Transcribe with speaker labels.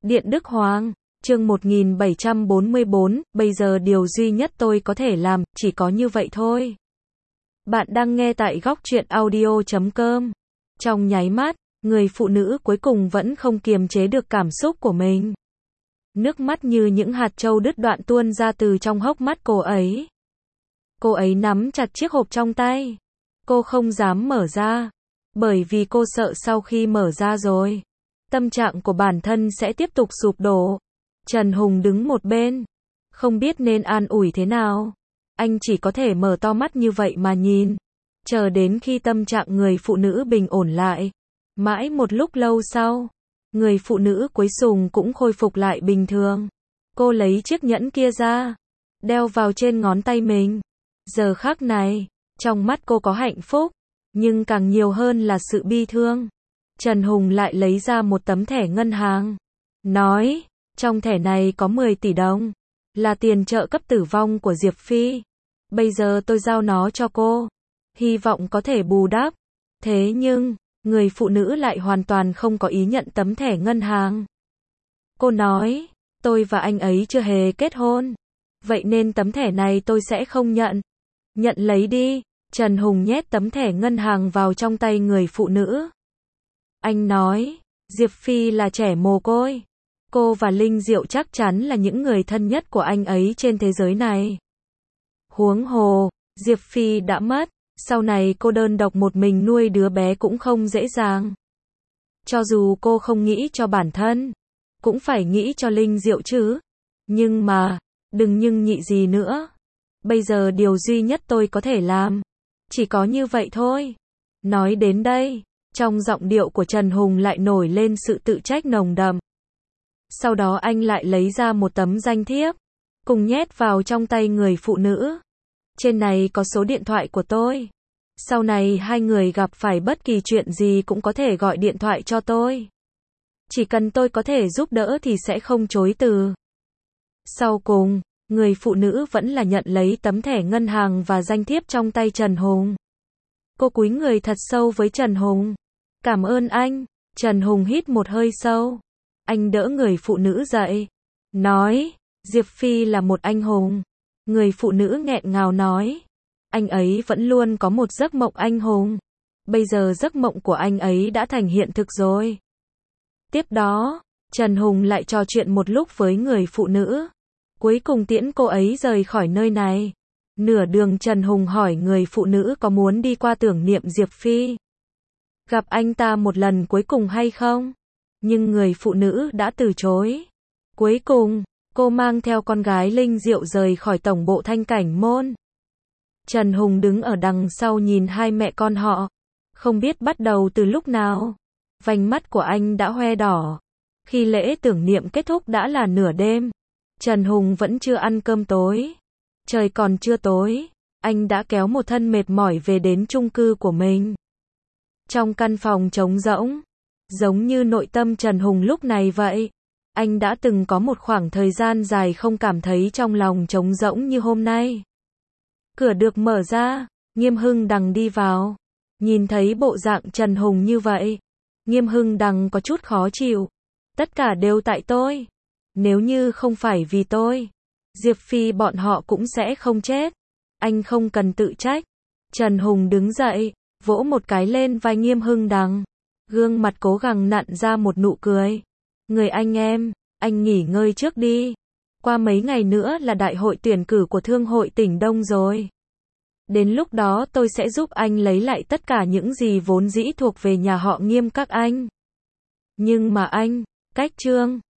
Speaker 1: Điện Đức Hoàng, chương 1744, bây giờ điều duy nhất tôi có thể làm, chỉ có như vậy thôi. Bạn đang nghe tại góc truyện audio.com. Trong nháy mắt, người phụ nữ cuối cùng vẫn không kiềm chế được cảm xúc của mình. Nước mắt như những hạt châu đứt đoạn tuôn ra từ trong hốc mắt cô ấy. Cô ấy nắm chặt chiếc hộp trong tay. Cô không dám mở ra, bởi vì cô sợ sau khi mở ra rồi, tâm trạng của bản thân sẽ tiếp tục sụp đổ. Trần Hùng đứng một bên, không biết nên an ủi thế nào. Anh chỉ có thể mở to mắt như vậy mà nhìn, chờ đến khi tâm trạng người phụ nữ bình ổn lại. Mãi một lúc lâu sau, người phụ nữ cuối cùng cũng khôi phục lại bình thường. Cô lấy chiếc nhẫn kia ra, đeo vào trên ngón tay mình. Giờ khắc này, trong mắt cô có hạnh phúc, nhưng càng nhiều hơn là sự bi thương. Trần Hùng lại lấy ra một tấm thẻ ngân hàng, nói, trong thẻ này có 10 tỷ đồng, là tiền trợ cấp tử vong của Diệp Phi. Bây giờ tôi giao nó cho cô, hy vọng có thể bù đắp. Thế nhưng, người phụ nữ lại hoàn toàn không có ý nhận tấm thẻ ngân hàng. Cô nói, tôi và anh ấy chưa hề kết hôn, vậy nên tấm thẻ này tôi sẽ không nhận. Nhận lấy đi. Trần Hùng nhét tấm thẻ ngân hàng vào trong tay người phụ nữ. Anh nói, Diệp Phi là trẻ mồ côi. Cô và Linh Diệu chắc chắn là những người thân nhất của anh ấy trên thế giới này. Huống hồ, Diệp Phi đã mất, sau này cô đơn độc một mình nuôi đứa bé cũng không dễ dàng. Cho dù cô không nghĩ cho bản thân, cũng phải nghĩ cho Linh Diệu chứ. Nhưng mà, đừng nhưng nhị gì nữa. Bây giờ điều duy nhất tôi có thể làm, chỉ có như vậy thôi. Nói đến đây, trong giọng điệu của Trần Hùng lại nổi lên sự tự trách nồng đậm. Sau đó anh lại lấy ra một tấm danh thiếp, cùng nhét vào trong tay người phụ nữ. Trên này có số điện thoại của tôi. Sau này hai người gặp phải bất kỳ chuyện gì cũng có thể gọi điện thoại cho tôi. Chỉ cần tôi có thể giúp đỡ thì sẽ không chối từ. Sau cùng, người phụ nữ vẫn là nhận lấy tấm thẻ ngân hàng và danh thiếp trong tay Trần Hùng. Cô cúi người thật sâu với Trần Hùng. Cảm ơn anh. Trần Hùng hít một hơi sâu. Anh đỡ người phụ nữ dậy, nói, Diệp Phi là một anh hùng. Người phụ nữ nghẹn ngào nói, anh ấy vẫn luôn có một giấc mộng anh hùng. Bây giờ giấc mộng của anh ấy đã thành hiện thực rồi. Tiếp đó, Trần Hùng lại trò chuyện một lúc với người phụ nữ. Cuối cùng tiễn cô ấy rời khỏi nơi này. Nửa đường Trần Hùng hỏi người phụ nữ có muốn đi qua tưởng niệm Diệp Phi, gặp anh ta một lần cuối cùng hay không? Nhưng người phụ nữ đã từ chối. Cuối cùng, cô mang theo con gái Linh Diệu rời khỏi tổng bộ Thanh Cảnh Môn. Trần Hùng đứng ở đằng sau nhìn hai mẹ con họ. Không biết bắt đầu từ lúc nào, vành mắt của anh đã hoe đỏ. Khi lễ tưởng niệm kết thúc đã là nửa đêm. Trần Hùng vẫn chưa ăn cơm tối. Trời còn chưa tối, anh đã kéo một thân mệt mỏi về đến chung cư của mình. Trong căn phòng trống rỗng, giống như nội tâm Trần Hùng lúc này vậy. Anh đã từng có một khoảng thời gian dài không cảm thấy trong lòng trống rỗng như hôm nay. Cửa được mở ra, Nghiêm Hưng Đằng đi vào. Nhìn thấy bộ dạng Trần Hùng như vậy, Nghiêm Hưng Đằng có chút khó chịu. Tất cả đều tại tôi. Nếu như không phải vì tôi, Diệp Phi bọn họ cũng sẽ không chết. Anh không cần tự trách. Trần Hùng đứng dậy, vỗ một cái lên vai Nghiêm Hưng Đằng. Gương mặt cố gắng nặn ra một nụ cười. Người anh em, anh nghỉ ngơi trước đi. Qua mấy ngày nữa là đại hội tuyển cử của Thương hội tỉnh Đông rồi. Đến lúc đó tôi sẽ giúp anh lấy lại tất cả những gì vốn dĩ thuộc về nhà họ Nghiêm các anh. Nhưng mà anh, cách Trương,